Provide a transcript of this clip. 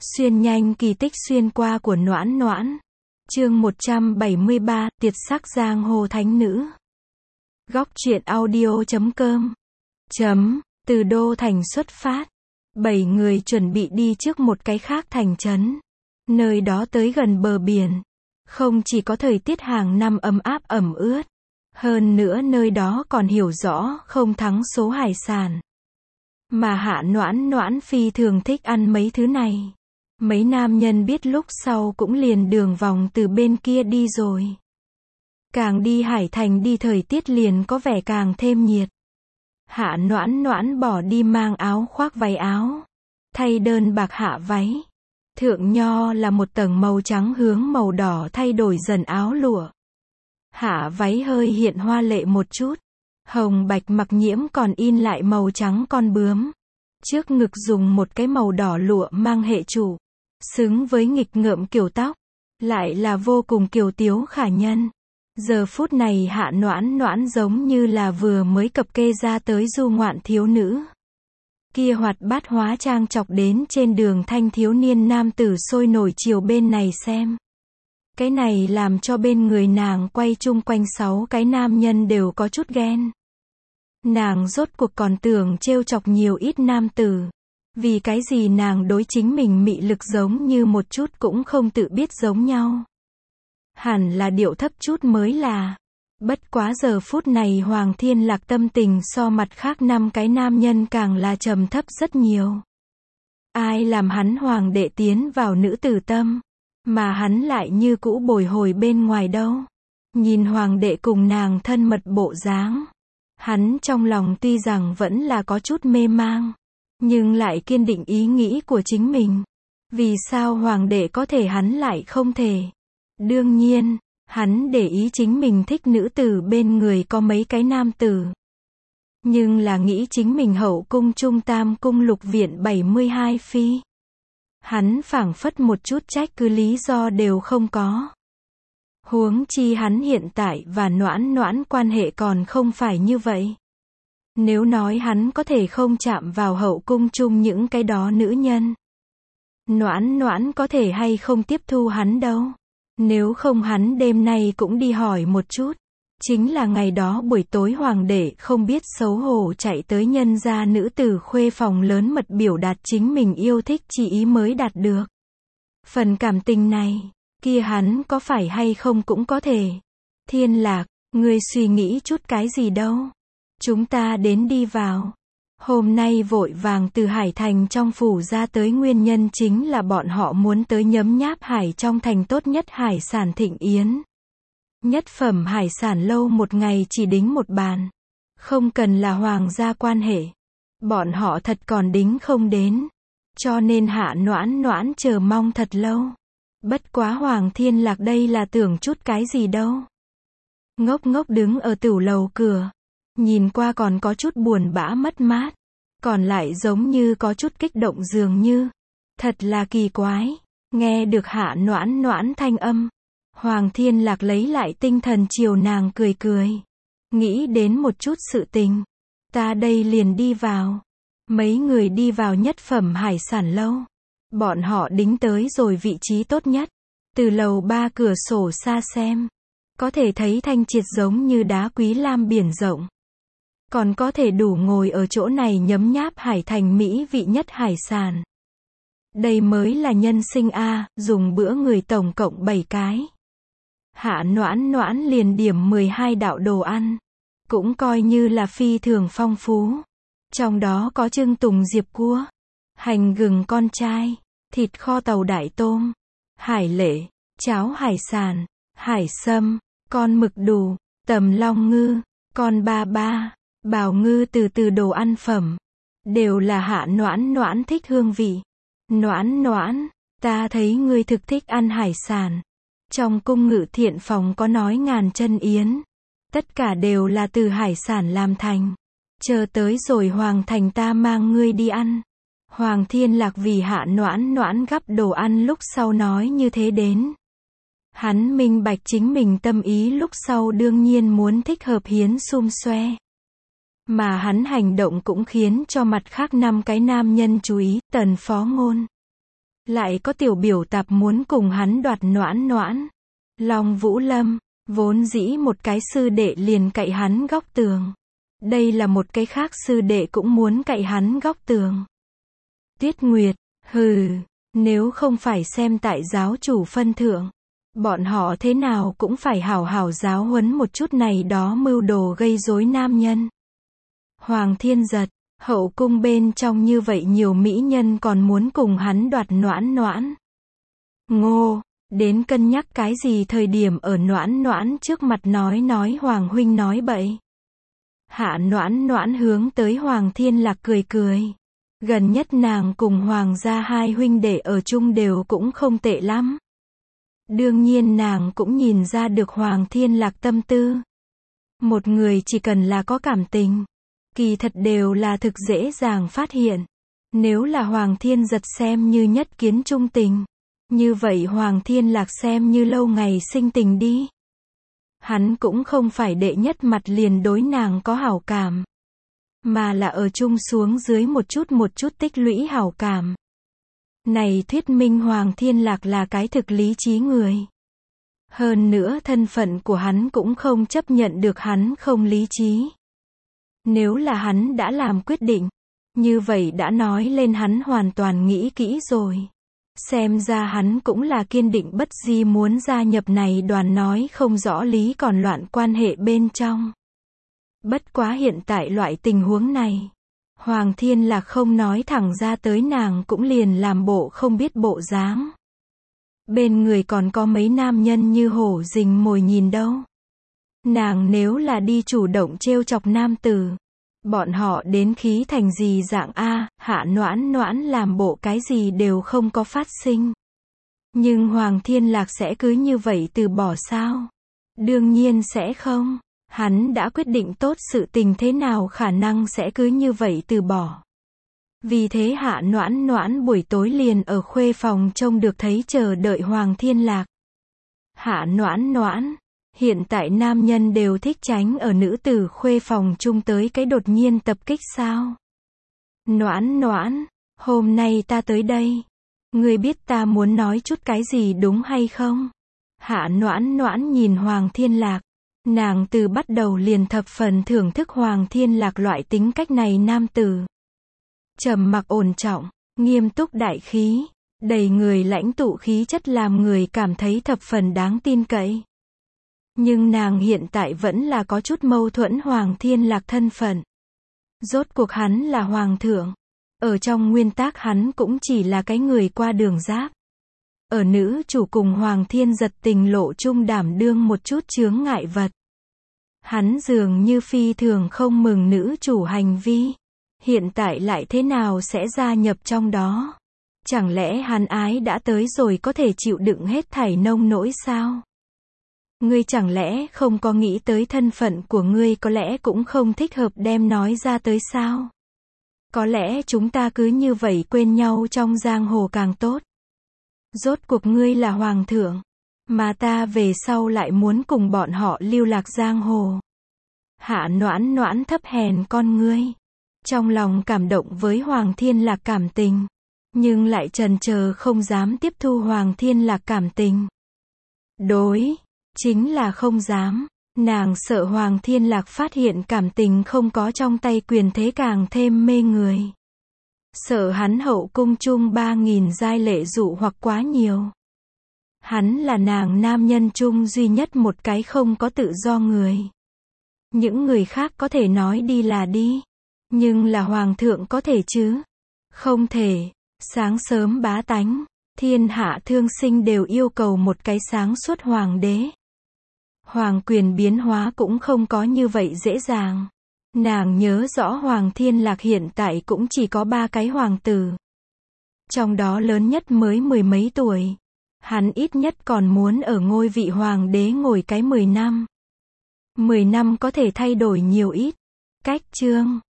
Xuyên nhanh kỳ tích xuyên qua của Noãn Noãn. Chương 173, Tiệt sắc giang hồ thánh nữ. Góc truyện audio.com. Từ Đô Thành xuất phát. 7 người chuẩn bị đi trước một cái khác thành trấn. Nơi đó tới gần bờ biển. Không chỉ có thời tiết hàng năm ấm áp ẩm ướt. Hơn nữa nơi đó còn hiểu rõ không thắng số hải sản. Mà Hạ Noãn Noãn phi thường thích ăn mấy thứ này. Mấy nam nhân biết lúc sau cũng liền đường vòng từ bên kia đi rồi. Càng đi hải thành đi thời tiết liền có vẻ càng thêm nhiệt. Hạ Noãn Noãn bỏ đi mang áo khoác váy áo. Thay đơn bạc hạ váy. Thượng nho là một tầng màu trắng hướng màu đỏ thay đổi dần áo lụa. Hạ váy hơi hiện hoa lệ một chút. Hồng bạch mặc nhiễm còn in lại màu trắng con bướm. Trước ngực dùng một cái màu đỏ lụa mang hệ chủ. Xứng với nghịch ngợm kiểu tóc. Lại là vô cùng kiều tiếu khả nhân. Giờ phút này Hạ Noãn Noãn giống như là vừa mới cập kê ra tới du ngoạn thiếu nữ. Kia hoạt bát hóa trang chọc đến trên đường thanh thiếu niên nam tử sôi nổi chiều bên này xem. Cái này làm cho bên người nàng quay chung quanh 6 cái nam nhân đều có chút ghen. Nàng rốt cuộc còn tưởng trêu chọc nhiều ít nam tử. Vì cái gì nàng đối chính mình mị lực giống như một chút cũng không tự biết giống nhau. Hẳn là điệu thấp chút mới là. Bất quá giờ phút này Hoàng Thiên Lạc tâm tình so mặt khác 5 cái nam nhân càng là trầm thấp rất nhiều. Ai làm hắn hoàng đệ tiến vào nữ tử tâm, mà hắn lại như cũ bồi hồi bên ngoài đâu. Nhìn hoàng đệ cùng nàng thân mật bộ dáng, hắn trong lòng tuy rằng vẫn là có chút mê mang, nhưng lại kiên định ý nghĩ của chính mình. Vì sao hoàng đệ có thể hắn lại không thể? Đương nhiên, hắn để ý chính mình thích nữ tử bên người có mấy cái nam tử. Nhưng là nghĩ chính mình hậu cung trung tam cung lục viện 72 phi. Hắn phảng phất một chút trách cứ lý do đều không có. Huống chi hắn hiện tại và Noãn Noãn quan hệ còn không phải như vậy. Nếu nói hắn có thể không chạm vào hậu cung chung những cái đó nữ nhân, Noãn Noãn có thể hay không tiếp thu hắn đâu. Nếu không hắn đêm nay cũng đi hỏi một chút. Chính là ngày đó buổi tối hoàng đệ không biết xấu hổ chạy tới nhân gia nữ tử khuê phòng lớn mật biểu đạt chính mình yêu thích chỉ ý mới đạt được. Phần cảm tình này, kia hắn có phải hay không cũng có thể. Thiên Lạc, ngươi suy nghĩ chút cái gì đâu. Chúng ta đến đi vào. Hôm nay vội vàng từ Hải Thành trong phủ ra tới nguyên nhân chính là bọn họ muốn tới nhấm nháp hải trong thành tốt nhất hải sản thịnh yến. Nhất phẩm hải sản lâu một ngày chỉ đính một bàn. Không cần là hoàng gia quan hệ. Bọn họ thật còn đính không đến. Cho nên Hạ Noãn Noãn chờ mong thật lâu. Bất quá Hoàng Thiên Lạc đây là tưởng chút cái gì đâu. Ngốc ngốc đứng ở tửu lầu cửa. Nhìn qua còn có chút buồn bã mất mát. Còn lại giống như có chút kích động dường như. Thật là kỳ quái. Nghe được Hạ Noãn Noãn thanh âm. Hoàng Thiên Lạc lấy lại tinh thần chiều nàng cười cười. Nghĩ đến một chút sự tình. Ta đây liền đi vào. Mấy người đi vào nhất phẩm hải sản lâu. Bọn họ đính tới rồi vị trí tốt nhất. Từ lầu 3 cửa sổ xa xem. Có thể thấy thanh triệt giống như đá quý lam biển rộng. Còn có thể đủ ngồi ở chỗ này nhấm nháp hải thành mỹ vị nhất hải sản. Đây mới là nhân sinh a, dùng bữa người tổng cộng 7 cái. Hạ Noãn Noãn liền điểm 12 đạo đồ ăn. Cũng coi như là phi thường phong phú. Trong đó có trưng tùng diệp cua, hành gừng con trai, thịt kho tàu đại tôm, hải lệ, cháo hải sản, hải sâm, con mực đù, tầm long ngư, con ba ba, bào ngư từ đồ ăn phẩm. Đều là Hạ Noãn Noãn thích hương vị. Noãn Noãn, ta thấy ngươi thực thích ăn hải sản. Trong cung ngự thiện phòng có nói ngàn chân yến. Tất cả đều là từ hải sản làm thành. Chờ tới rồi hoàng thành ta mang ngươi đi ăn. Hoàng Thiên Lạc vì Hạ Noãn Noãn gắp đồ ăn lúc sau nói như thế đến. Hắn minh bạch chính mình tâm ý lúc sau đương nhiên muốn thích hợp hiến xum xoe. Mà hắn hành động cũng khiến cho mặt khác 5 cái nam nhân chú ý, Tần Phó Ngôn. Lại có tiểu biểu tạp muốn cùng hắn đoạt Noãn Noãn. Long Vũ Lâm, vốn dĩ một cái sư đệ liền cậy hắn góc tường. Đây là một cái khác sư đệ cũng muốn cậy hắn góc tường. Tiết Nguyệt, hừ, nếu không phải xem tại giáo chủ phân thượng, bọn họ thế nào cũng phải hảo hảo giáo huấn một chút này đó mưu đồ gây rối nam nhân. Hoàng Thiên Giật, hậu cung bên trong như vậy nhiều mỹ nhân còn muốn cùng hắn đoạt Noãn Noãn. Ngô, đến cân nhắc cái gì thời điểm ở Noãn Noãn trước mặt nói Hoàng huynh nói bậy. Hạ Noãn Noãn hướng tới Hoàng Thiên Lạc cười cười. Gần nhất nàng cùng Hoàng gia hai huynh đệ ở chung đều cũng không tệ lắm. Đương nhiên nàng cũng nhìn ra được Hoàng Thiên Lạc tâm tư. Một người chỉ cần là có cảm tình, kỳ thật đều là thực dễ dàng phát hiện. Nếu là Hoàng Thiên Giật xem như nhất kiến trung tình, như vậy Hoàng Thiên Lạc xem như lâu ngày sinh tình đi. Hắn cũng không phải đệ nhất mặt liền đối nàng có hảo cảm, mà là ở chung xuống dưới một chút tích lũy hảo cảm. Này thuyết minh Hoàng Thiên Lạc là cái thực lý trí người. Hơn nữa thân phận của hắn cũng không chấp nhận được hắn không lý trí. Nếu là hắn đã làm quyết định, như vậy đã nói lên hắn hoàn toàn nghĩ kỹ rồi. Xem ra hắn cũng là kiên định bất di muốn gia nhập này đoàn nói không rõ lý còn loạn quan hệ bên trong. Bất quá hiện tại loại tình huống này, Hoàng Thiên Lạc không nói thẳng ra tới nàng cũng liền làm bộ không biết bộ dáng. Bên người còn có mấy nam nhân như hổ rình mồi nhìn đâu. Nàng nếu là đi chủ động trêu chọc nam tử, bọn họ đến khí thành gì dạng a, Hạ Noãn Noãn làm bộ cái gì đều không có phát sinh. Nhưng Hoàng Thiên Lạc sẽ cứ như vậy từ bỏ sao? Đương nhiên sẽ không. Hắn đã quyết định tốt sự tình thế nào khả năng sẽ cứ như vậy từ bỏ. Vì thế Hạ Noãn Noãn buổi tối liền ở khuê phòng trông được thấy chờ đợi Hoàng Thiên Lạc. Hạ Noãn Noãn, hiện tại nam nhân đều thích tránh ở nữ tử khuê phòng chung tới cái đột nhiên tập kích sao? Noãn Noãn, hôm nay ta tới đây. Ngươi biết ta muốn nói chút cái gì đúng hay không? Hạ Noãn Noãn nhìn Hoàng Thiên Lạc. Nàng từ bắt đầu liền thập phần thưởng thức Hoàng Thiên Lạc loại tính cách này nam tử. Trầm mặc ổn trọng, nghiêm túc đại khí, đầy người lãnh tụ khí chất làm người cảm thấy thập phần đáng tin cậy. Nhưng nàng hiện tại vẫn là có chút mâu thuẫn Hoàng Thiên Lạc thân phận. Rốt cuộc hắn là hoàng thượng. Ở trong nguyên tắc hắn cũng chỉ là cái người qua đường giáp. Ở nữ chủ cùng Hoàng Thiên Giật tình lộ chung đảm đương một chút chướng ngại vật. Hắn dường như phi thường không mừng nữ chủ hành vi. Hiện tại lại thế nào sẽ gia nhập trong đó? Chẳng lẽ hắn ái đã tới rồi có thể chịu đựng hết thảy nông nỗi sao? Ngươi chẳng lẽ không có nghĩ tới thân phận của ngươi có lẽ cũng không thích hợp đem nói ra tới sao? Có lẽ chúng ta cứ như vậy quên nhau trong giang hồ càng tốt. Rốt cuộc ngươi là hoàng thượng, mà ta về sau lại muốn cùng bọn họ lưu lạc giang hồ. Hạ Noãn Noãn thấp hèn con ngươi, trong lòng cảm động với Hoàng Thiên Lạc cảm tình, nhưng lại chần chờ không dám tiếp thu Hoàng Thiên Lạc cảm tình. Đối, chính là không dám, nàng sợ Hoàng Thiên Lạc phát hiện cảm tình không có trong tay quyền thế càng thêm mê người. Sợ hắn hậu cung chung 3.000 giai lệ dụ hoặc quá nhiều. Hắn là nàng nam nhân chung duy nhất một cái không có tự do người. Những người khác có thể nói đi là đi, nhưng là hoàng thượng có thể chứ? Không thể. Sáng sớm bá tánh, thiên hạ thương sinh đều yêu cầu một cái sáng suốt hoàng đế. Hoàng quyền biến hóa cũng không có như vậy dễ dàng. Nàng nhớ rõ Hoàng Thiên Lạc hiện tại cũng chỉ có 3 cái hoàng tử. Trong đó lớn nhất mới 10 mấy tuổi. Hắn ít nhất còn muốn ở ngôi vị hoàng đế ngồi cái 10 năm. 10 năm có thể thay đổi nhiều ít. Cách chương